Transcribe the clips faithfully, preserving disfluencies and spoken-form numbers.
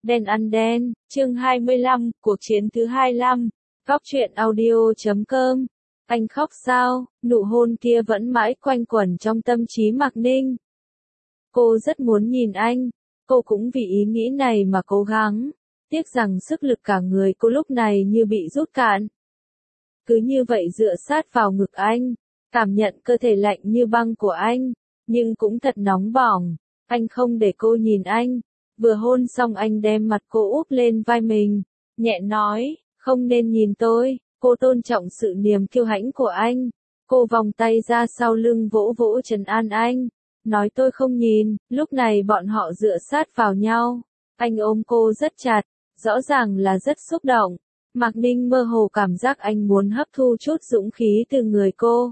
Đen ăn đen, chương hai mươi lăm, cuộc chiến thứ hai mươi lăm, Góc truyện audio chấm com. Anh khóc sao? Nụ hôn kia vẫn mãi quanh quẩn trong tâm trí Mạc Ninh. Cô rất muốn nhìn anh, cô cũng vì ý nghĩ này mà cố gắng, tiếc rằng sức lực cả người cô lúc này như bị rút cạn. Cứ như vậy dựa sát vào ngực anh, cảm nhận cơ thể lạnh như băng của anh, nhưng cũng thật nóng bỏng. Anh không để cô nhìn anh, vừa hôn xong anh đem mặt cô úp lên vai mình, nhẹ nói, không nên nhìn tôi. Cô tôn trọng sự niềm kiêu hãnh của anh, cô vòng tay ra sau lưng vỗ vỗ trấn an anh, nói tôi không nhìn. Lúc này bọn họ dựa sát vào nhau, anh ôm cô rất chặt, rõ ràng là rất xúc động. Mạc Ninh mơ hồ cảm giác anh muốn hấp thu chút dũng khí từ người cô.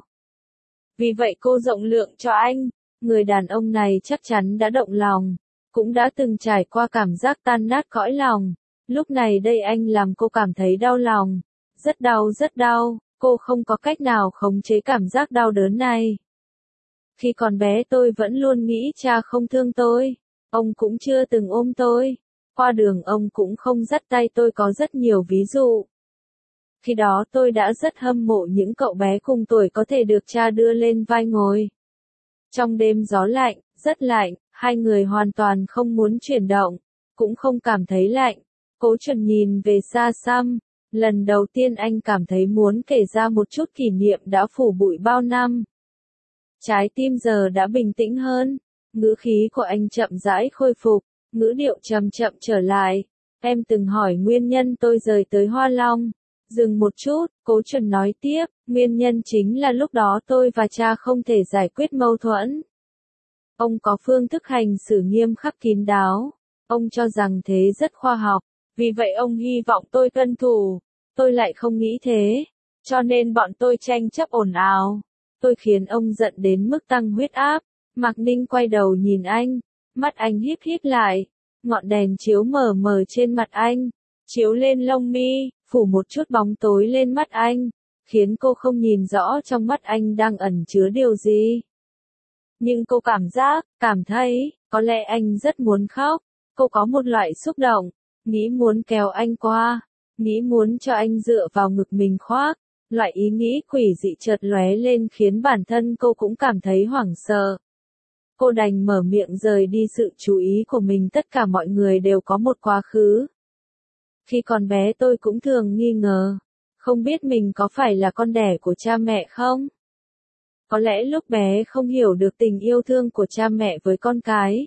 Vì vậy cô rộng lượng cho anh, người đàn ông này chắc chắn đã động lòng, cũng đã từng trải qua cảm giác tan nát cõi lòng. Lúc này đây anh làm cô cảm thấy đau lòng, rất đau rất đau, cô không có cách nào khống chế cảm giác đau đớn này. Khi còn bé tôi vẫn luôn nghĩ cha không thương tôi, ông cũng chưa từng ôm tôi, qua đường ông cũng không dắt tay tôi, có rất nhiều ví dụ. Khi đó tôi đã rất hâm mộ những cậu bé cùng tuổi có thể được cha đưa lên vai ngồi. Trong đêm gió lạnh, rất lạnh, hai người hoàn toàn không muốn chuyển động, cũng không cảm thấy lạnh. Cố Chuẩn nhìn về xa xăm, lần đầu tiên anh cảm thấy muốn kể ra một chút kỷ niệm đã phủ bụi bao năm. Trái tim giờ đã bình tĩnh hơn, ngữ khí của anh chậm rãi khôi phục, ngữ điệu chậm chậm trở lại. Em từng hỏi nguyên nhân tôi rời tới Hoa Long. Dừng một chút, Cố Chuẩn nói tiếp, nguyên nhân chính là lúc đó tôi và cha không thể giải quyết mâu thuẫn. Ông có phương thức hành xử nghiêm khắc kín đáo, ông cho rằng thế rất khoa học, vì vậy ông hy vọng tôi tuân thủ, tôi lại không nghĩ thế, cho nên bọn tôi tranh chấp ồn ào, tôi khiến ông giận đến mức tăng huyết áp. Mạc Ninh quay đầu nhìn anh, mắt anh híp híp lại, ngọn đèn chiếu mờ mờ trên mặt anh, chiếu lên lông mi, phủ một chút bóng tối lên mắt anh, khiến cô không nhìn rõ trong mắt anh đang ẩn chứa điều gì. Nhưng cô cảm giác, cảm thấy, có lẽ anh rất muốn khóc, cô có một loại xúc động, nghĩ muốn kéo anh qua, nghĩ muốn cho anh dựa vào ngực mình khoác, loại ý nghĩ quỷ dị chợt lóe lên khiến bản thân cô cũng cảm thấy hoảng sợ. Cô đành mở miệng rời đi sự chú ý của mình, tất cả mọi người đều có một quá khứ. Khi còn bé tôi cũng thường nghi ngờ, không biết mình có phải là con đẻ của cha mẹ không? Có lẽ lúc bé không hiểu được tình yêu thương của cha mẹ với con cái.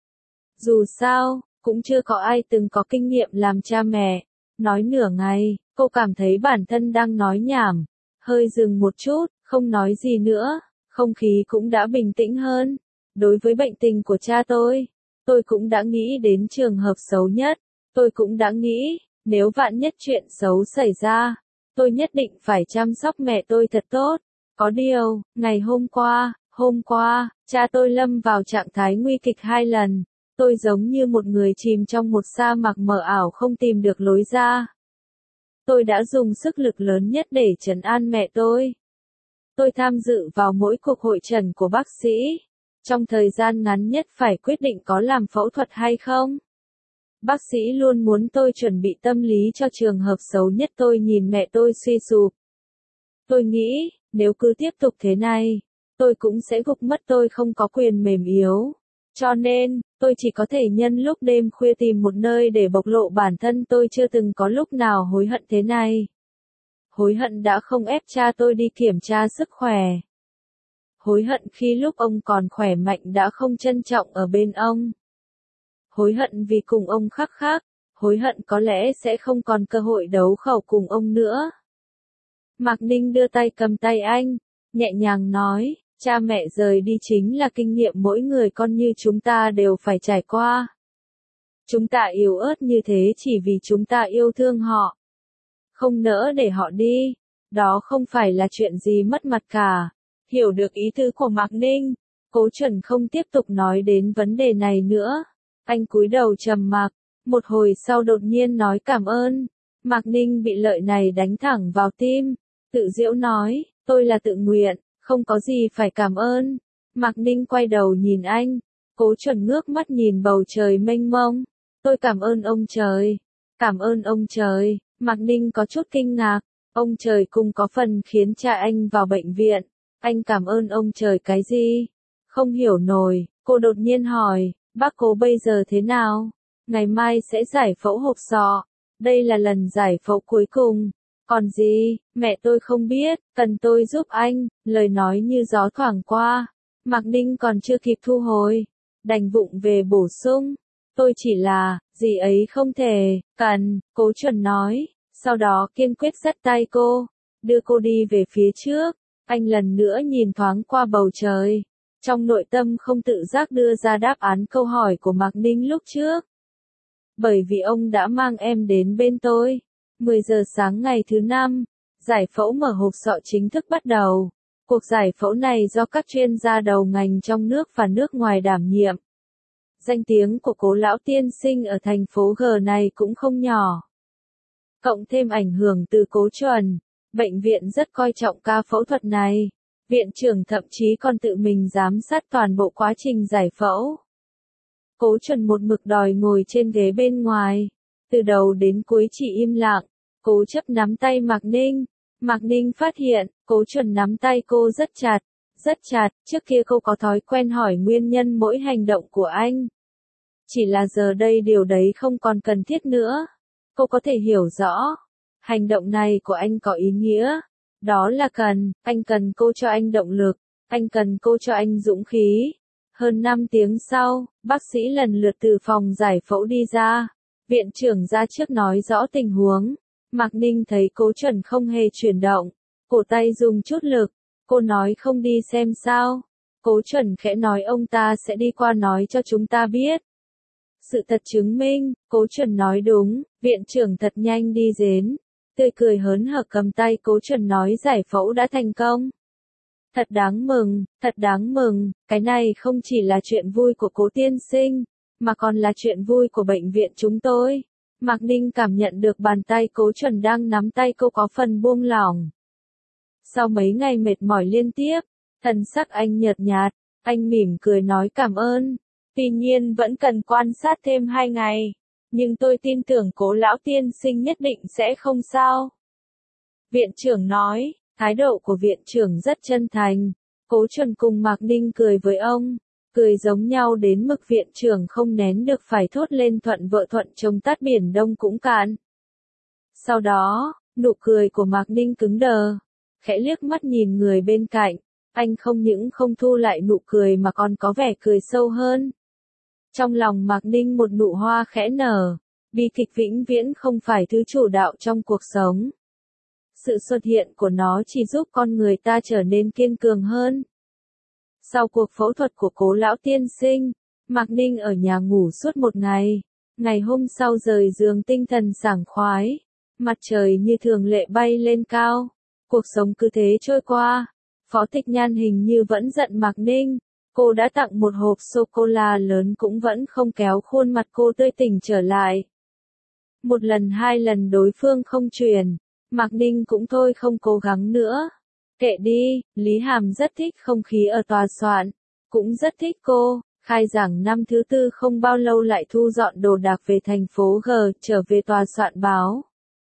Dù sao, cũng chưa có ai từng có kinh nghiệm làm cha mẹ. Nói nửa ngày, cô cảm thấy bản thân đang nói nhảm, hơi dừng một chút, không nói gì nữa, không khí cũng đã bình tĩnh hơn. Đối với bệnh tình của cha tôi, tôi cũng đã nghĩ đến trường hợp xấu nhất, tôi cũng đã nghĩ, nếu vạn nhất chuyện xấu xảy ra, tôi nhất định phải chăm sóc mẹ tôi thật tốt. Có điều, ngày hôm qua, hôm qua, cha tôi lâm vào trạng thái nguy kịch hai lần, tôi giống như một người chìm trong một sa mạc mờ ảo không tìm được lối ra. Tôi đã dùng sức lực lớn nhất để trấn an mẹ tôi. Tôi tham dự vào mỗi cuộc hội chẩn của bác sĩ, trong thời gian ngắn nhất phải quyết định có làm phẫu thuật hay không. Bác sĩ luôn muốn tôi chuẩn bị tâm lý cho trường hợp xấu nhất. Tôi nhìn mẹ tôi suy sụp. Tôi nghĩ, nếu cứ tiếp tục thế này, tôi cũng sẽ gục mất, tôi không có quyền mềm yếu. Cho nên, tôi chỉ có thể nhân lúc đêm khuya tìm một nơi để bộc lộ bản thân. Tôi chưa từng có lúc nào hối hận thế này. Hối hận đã không ép cha tôi đi kiểm tra sức khỏe. Hối hận khi lúc ông còn khỏe mạnh đã không trân trọng ở bên ông. Hối hận vì cùng ông khắc khắc, hối hận có lẽ sẽ không còn cơ hội đấu khẩu cùng ông nữa. Mạc Ninh đưa tay cầm tay anh, nhẹ nhàng nói, cha mẹ rời đi chính là kinh nghiệm mỗi người con như chúng ta đều phải trải qua. Chúng ta yếu ớt như thế chỉ vì chúng ta yêu thương họ, không nỡ để họ đi, đó không phải là chuyện gì mất mặt cả. Hiểu được ý tứ của Mạc Ninh, Cố Chuẩn không tiếp tục nói đến vấn đề này nữa. Anh cúi đầu trầm mặc, một hồi sau đột nhiên nói cảm ơn. Mạc Ninh bị lời này đánh thẳng vào tim, tự giễu nói, tôi là tự nguyện, không có gì phải cảm ơn. Mạc Ninh quay đầu nhìn anh, Cố Chuẩn ngước mắt nhìn bầu trời mênh mông, Tôi cảm ơn ông trời. Cảm ơn ông trời. Mạc Ninh có chút kinh ngạc. Ông trời cũng có phần khiến cha anh vào bệnh viện. Anh cảm ơn ông trời cái gì? Không hiểu nổi, cô đột nhiên hỏi, bác Cố bây giờ thế nào? Ngày mai sẽ giải phẫu hộp sọ. Đây là lần giải phẫu cuối cùng. Còn gì, mẹ tôi không biết, cần tôi giúp anh, lời nói như gió thoảng qua. Mạc Ninh còn chưa kịp thu hồi, đành vụng về bổ sung. Tôi chỉ là, gì ấy không thể, cần, Cố Chuẩn nói, sau đó kiên quyết dắt tay cô, đưa cô đi về phía trước. Anh lần nữa nhìn thoáng qua bầu trời, trong nội tâm không tự giác đưa ra đáp án câu hỏi của Mạc Ninh lúc trước. Bởi vì ông đã mang em đến bên tôi. mười giờ sáng ngày thứ năm, giải phẫu mở hộp sọ chính thức bắt đầu. Cuộc giải phẫu này do các chuyên gia đầu ngành trong nước và nước ngoài đảm nhiệm. Danh tiếng của Cố lão tiên sinh ở thành phố G này cũng không nhỏ. Cộng thêm ảnh hưởng từ Cố Chuẩn, bệnh viện rất coi trọng ca phẫu thuật này. Viện trưởng thậm chí còn tự mình giám sát toàn bộ quá trình giải phẫu. Cố Chuẩn một mực đòi ngồi trên ghế bên ngoài. Từ đầu đến cuối chỉ im lặng, cố chấp nắm tay Mạc Ninh. Mạc Ninh phát hiện, Cố Chuẩn nắm tay cô rất chặt, rất chặt, trước kia cô có thói quen hỏi nguyên nhân mỗi hành động của anh. Chỉ là giờ đây điều đấy không còn cần thiết nữa. Cô có thể hiểu rõ, hành động này của anh có ý nghĩa. Đó là cần, anh cần cô cho anh động lực, anh cần cô cho anh dũng khí. Hơn năm tiếng sau, bác sĩ lần lượt từ phòng giải phẫu đi ra. Viện trưởng ra trước nói rõ tình huống. Mạc Ninh thấy Cố Chuẩn không hề chuyển động, cổ tay dùng chút lực. Cô nói không đi xem sao. Cố Chuẩn khẽ nói ông ta sẽ đi qua nói cho chúng ta biết. Sự thật chứng minh, Cố Chuẩn nói đúng, viện trưởng thật nhanh đi đến. Tươi cười hớn hở cầm tay Cố Chuẩn nói giải phẫu đã thành công. Thật đáng mừng, thật đáng mừng, cái này không chỉ là chuyện vui của Cố tiên sinh, mà còn là chuyện vui của bệnh viện chúng tôi. Mạc Ninh cảm nhận được bàn tay Cố Chuẩn đang nắm tay cô có phần buông lỏng. Sau mấy ngày mệt mỏi liên tiếp, thần sắc anh nhợt nhạt, anh mỉm cười nói cảm ơn. Tuy nhiên vẫn cần quan sát thêm hai ngày, nhưng tôi tin tưởng Cố lão tiên sinh nhất định sẽ không sao. Viện trưởng nói, thái độ của viện trưởng rất chân thành. Cố Chuẩn cùng Mạc Ninh cười với ông, cười giống nhau đến mức viện trưởng không nén được phải thốt lên thuận vợ thuận chồng tát biển Đông cũng cạn. Sau đó, nụ cười của Mạc Ninh cứng đờ, khẽ liếc mắt nhìn người bên cạnh, anh không những không thu lại nụ cười mà còn có vẻ cười sâu hơn. Trong lòng Mạc Ninh một nụ hoa khẽ nở, bi kịch vĩnh viễn không phải thứ chủ đạo trong cuộc sống. Sự xuất hiện của nó chỉ giúp con người ta trở nên kiên cường hơn. Sau cuộc phẫu thuật của Cố lão tiên sinh, Mạc Ninh ở nhà ngủ suốt một ngày. Ngày hôm sau rời giường tinh thần sảng khoái, mặt trời như thường lệ bay lên cao. Cuộc sống cứ thế trôi qua. Phó Tịch Nhan hình như vẫn giận Mạc Ninh. Cô đã tặng một hộp sô-cô-la lớn cũng vẫn không kéo khuôn mặt cô tươi tỉnh trở lại. Một lần hai lần đối phương không truyền, Mạc Ninh cũng thôi không cố gắng nữa. Kệ đi, Lý Hàm rất thích không khí ở tòa soạn, cũng rất thích cô. Khai giảng năm thứ tư không bao lâu lại thu dọn đồ đạc về thành phố G, trở về tòa soạn báo.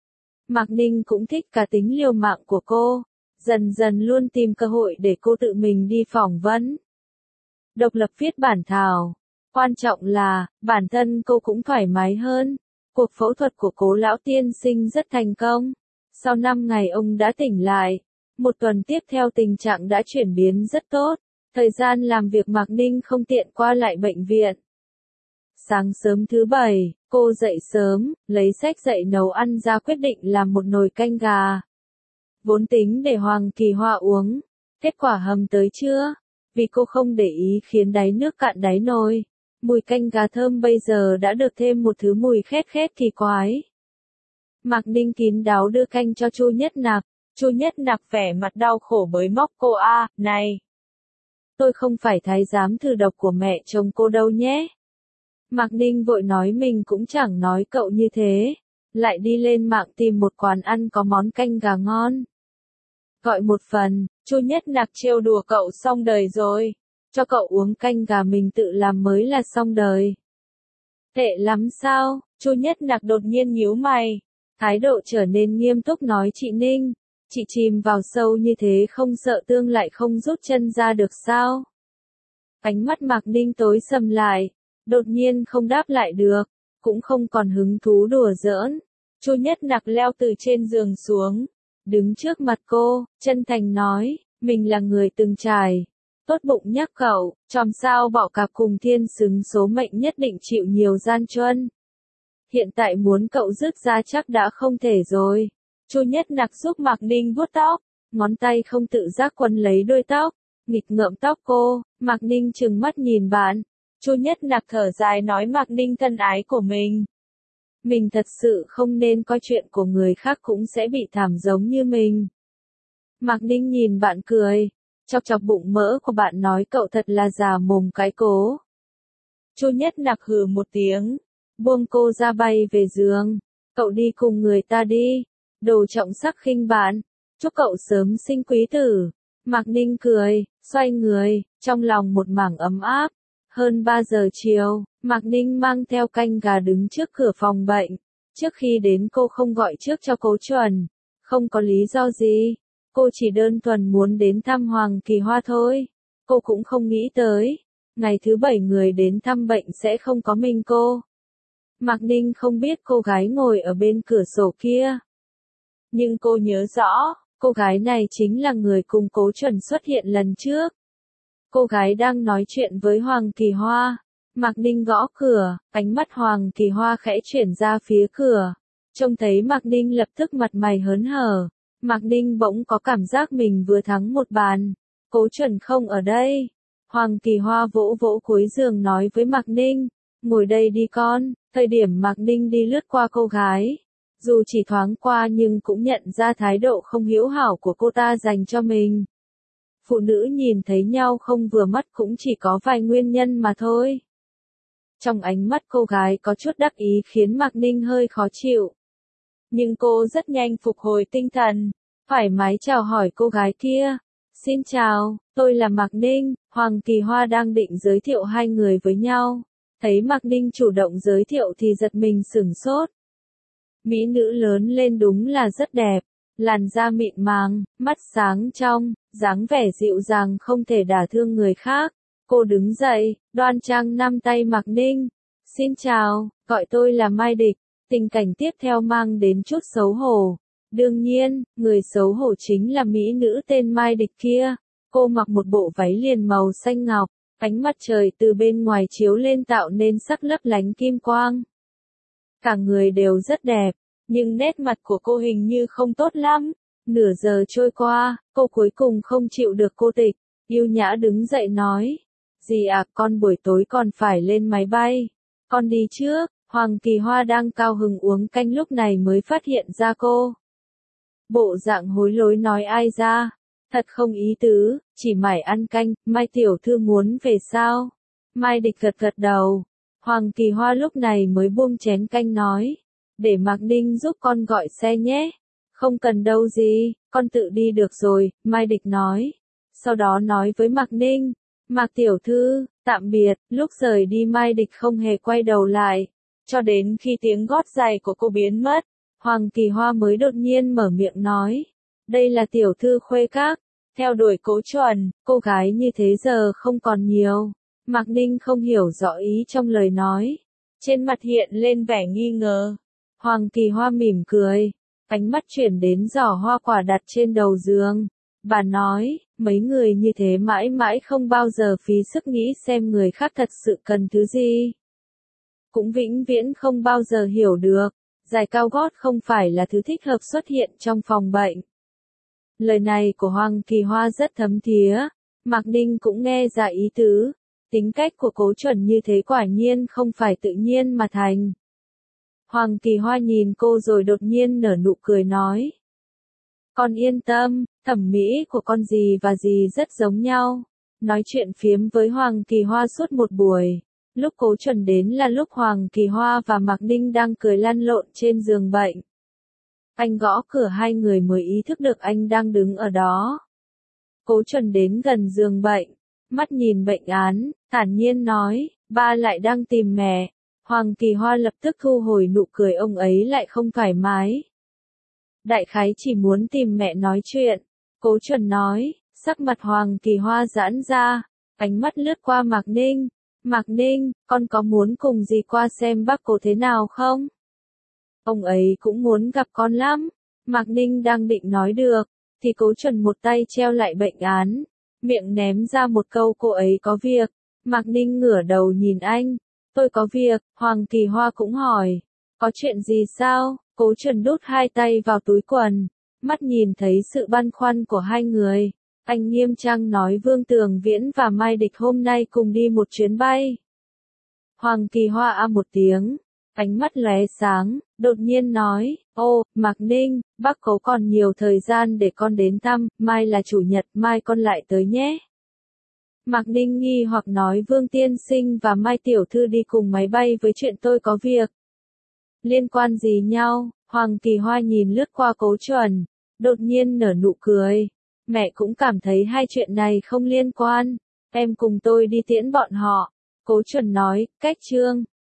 Mạc Ninh cũng thích cá tính liều mạng của cô, dần dần luôn tìm cơ hội để cô tự mình đi phỏng vấn. Độc lập viết bản thảo. Quan trọng là, bản thân cô cũng thoải mái hơn. Cuộc phẫu thuật của Cố lão tiên sinh rất thành công. Sau năm ngày ông đã tỉnh lại. Một tuần tiếp theo tình trạng đã chuyển biến rất tốt. Thời gian làm việc Mạc Ninh không tiện qua lại bệnh viện. Sáng sớm thứ bảy, cô dậy sớm, lấy sách dậy nấu ăn ra quyết định làm một nồi canh gà. Vốn tính để Hoàng Kỳ Hoa uống. Kết quả hầm tới trưa. Vì cô không để ý khiến đáy nước cạn đáy nồi. Mùi canh gà thơm bây giờ đã được thêm một thứ mùi khét khét kỳ quái. Mạc Ninh kín đáo đưa canh cho Chu Nhất Nặc. Chu Nhất Nặc vẻ mặt đau khổ bới móc cô a, này. Tôi không phải thái giám thử độc của mẹ chồng cô đâu nhé. Mạc Ninh vội nói mình cũng chẳng nói cậu như thế. Lại đi lên mạng tìm một quán ăn có món canh gà ngon. Gọi một phần, Chu Nhất Nặc trêu đùa cậu xong đời rồi. Cho cậu uống canh gà mình tự làm mới là xong đời. Tệ lắm sao? Chu Nhất Nặc đột nhiên nhíu mày, thái độ trở nên nghiêm túc nói chị Ninh, chị chìm vào sâu như thế không sợ tương lại không rút chân ra được sao? Ánh mắt Mạc Ninh tối sầm lại, đột nhiên không đáp lại được, cũng không còn hứng thú đùa giỡn. Chu Nhất Nặc leo từ trên giường xuống, đứng trước mặt cô, chân thành nói, mình là người từng trải. Tốt bụng nhắc cậu, chòm sao bọ cạp cùng thiên xứng số mệnh nhất định chịu nhiều gian truân. Hiện tại muốn cậu dứt ra chắc đã không thể rồi. Chu Nhất Nặc giúp Mạc Ninh vuốt tóc, ngón tay không tự giác quấn lấy đuôi tóc, nghịch ngợm tóc cô. Mạc Ninh trừng mắt nhìn bạn. Chu Nhất Nặc thở dài nói Mạc Ninh thân ái của mình. Mình thật sự không nên coi chuyện của người khác cũng sẽ bị thảm giống như mình. Mạc Ninh nhìn bạn cười, chọc chọc bụng mỡ của bạn nói cậu thật là già mồm cái cố. Chu Nhất Nặc hừ một tiếng, buông cô ra bay về giường. Cậu đi cùng người ta đi, đồ trọng sắc khinh bạn, chúc cậu sớm sinh quý tử. Mạc Ninh cười, xoay người, trong lòng một mảng ấm áp. Hơn ba giờ chiều, Mạc Ninh mang theo canh gà đứng trước cửa phòng bệnh. Trước khi đến cô không gọi trước cho Cố Chuẩn, không có lý do gì. Cô chỉ đơn thuần muốn đến thăm Hoàng Kỳ Hoa thôi. Cô cũng không nghĩ tới, ngày thứ bảy người đến thăm bệnh sẽ không có mình cô. Mạc Ninh không biết cô gái ngồi ở bên cửa sổ kia. Nhưng cô nhớ rõ, cô gái này chính là người cùng Cố Chuẩn xuất hiện lần trước. Cô gái đang nói chuyện với Hoàng Kỳ Hoa. Mạc Ninh gõ cửa, ánh mắt Hoàng Kỳ Hoa khẽ chuyển ra phía cửa. Trông thấy Mạc Ninh lập tức mặt mày hớn hở. Mạc Ninh bỗng có cảm giác mình vừa thắng một bàn. Cố Chuẩn không ở đây. Hoàng Kỳ Hoa vỗ vỗ cuối giường nói với Mạc Ninh, ngồi đây đi con. Thời điểm Mạc Ninh đi lướt qua cô gái, dù chỉ thoáng qua nhưng cũng nhận ra thái độ không hữu hảo của cô ta dành cho mình. Phụ nữ nhìn thấy nhau không vừa mắt cũng chỉ có vài nguyên nhân mà thôi. Trong ánh mắt cô gái có chút đắc ý khiến Mạc Ninh hơi khó chịu. Nhưng cô rất nhanh phục hồi tinh thần, thoải mái chào hỏi cô gái kia. Xin chào, tôi là Mạc Ninh. Hoàng Kỳ Hoa đang định giới thiệu hai người với nhau. Thấy Mạc Ninh chủ động giới thiệu thì giật mình sửng sốt. Mỹ nữ lớn lên đúng là rất đẹp, làn da mịn màng, mắt sáng trong, dáng vẻ dịu dàng không thể đả thương người khác. Cô đứng dậy, đoan trang nắm tay Mạc Ninh. Xin chào, gọi tôi là Mai Địch. Tình cảnh tiếp theo mang đến chút xấu hổ. Đương nhiên, người xấu hổ chính là mỹ nữ tên Mai Địch kia. Cô mặc một bộ váy liền màu xanh ngọc, ánh mặt trời từ bên ngoài chiếu lên tạo nên sắc lấp lánh kim quang. Cả người đều rất đẹp, nhưng nét mặt của cô hình như không tốt lắm. Nửa giờ trôi qua, cô cuối cùng không chịu được cô tịch, yêu nhã đứng dậy nói. Dì à, con buổi tối còn phải lên máy bay. Con đi trước. Hoàng Kỳ Hoa đang cao hứng uống canh lúc này mới phát hiện ra cô. Bộ dạng hối lỗi nói ai ra. Thật không ý tứ, chỉ mải ăn canh. Mai tiểu thư muốn về sao? Mai Địch gật gật đầu. Hoàng Kỳ Hoa lúc này mới buông chén canh nói. Để Mạc Ninh giúp con gọi xe nhé. Không cần đâu gì, con tự đi được rồi, Mai Địch nói. Sau đó nói với Mạc Ninh. Mạc tiểu thư, tạm biệt. Lúc rời đi Mai Địch không hề quay đầu lại. Cho đến khi tiếng gót giày của cô biến mất, Hoàng Kỳ Hoa mới đột nhiên mở miệng nói. Đây là tiểu thư Khuê Các. Theo đuổi Cố Chuẩn, cô gái như thế giờ không còn nhiều. Mạc Ninh không hiểu rõ ý trong lời nói. Trên mặt hiện lên vẻ nghi ngờ. Hoàng Kỳ Hoa mỉm cười. Ánh mắt chuyển đến giỏ hoa quả đặt trên đầu giường. Bà nói, mấy người như thế mãi mãi không bao giờ phí sức nghĩ xem người khác thật sự cần thứ gì. Cũng vĩnh viễn không bao giờ hiểu được, giày cao gót không phải là thứ thích hợp xuất hiện trong phòng bệnh. Lời này của Hoàng Kỳ Hoa rất thấm thía, Mạc Ninh cũng nghe ra ý tứ, tính cách của Cố Chuẩn như thế quả nhiên không phải tự nhiên mà thành. Hoàng Kỳ Hoa nhìn cô rồi đột nhiên nở nụ cười nói. Con yên tâm, thẩm mỹ của con dì và dì rất giống nhau. Nói chuyện phiếm với Hoàng Kỳ Hoa suốt một buổi. Lúc Cố Chuẩn đến là lúc Hoàng Kỳ Hoa và Mạc Ninh đang cười lăn lộn trên giường bệnh. Anh gõ cửa hai người mới ý thức được anh đang đứng ở đó. Cố Chuẩn đến gần giường bệnh, mắt nhìn bệnh án, thản nhiên nói, ba lại đang tìm mẹ. Hoàng Kỳ Hoa lập tức thu hồi nụ cười, ông ấy lại không thoải mái. Đại khái chỉ muốn tìm mẹ nói chuyện. Cố Chuẩn nói, sắc mặt Hoàng Kỳ Hoa giãn ra, ánh mắt lướt qua Mạc Ninh. Mạc Ninh, con có muốn cùng dì qua xem bác Cố thế nào không? Ông ấy cũng muốn gặp con lắm. Mạc Ninh đang định nói được, thì Cố Chuẩn một tay treo lại bệnh án, miệng ném ra một câu cô ấy có việc. Mạc Ninh ngửa đầu nhìn anh, tôi có việc. Hoàng Kỳ Hoa cũng hỏi, có chuyện gì sao? Cố Chuẩn đút hai tay vào túi quần, mắt nhìn thấy sự băn khoăn của hai người. Anh nghiêm trang nói Vương Tường Viễn và Mai Địch hôm nay cùng đi một chuyến bay. Hoàng Kỳ Hoa a một tiếng, ánh mắt lóe sáng, đột nhiên nói, ô, Mạc Ninh, bác Cố còn nhiều thời gian để con đến thăm, mai là chủ nhật, mai con lại tới nhé. Mạc Ninh nghi hoặc nói Vương Tiên Sinh và Mai Tiểu Thư đi cùng máy bay với chuyện tôi có việc. Liên quan gì nhau? Hoàng Kỳ Hoa nhìn lướt qua Cố Chuẩn, đột nhiên nở nụ cười. Mẹ cũng cảm thấy hai chuyện này không liên quan. Em cùng tôi đi tiễn bọn họ. Cố Chuẩn nói, cách trương.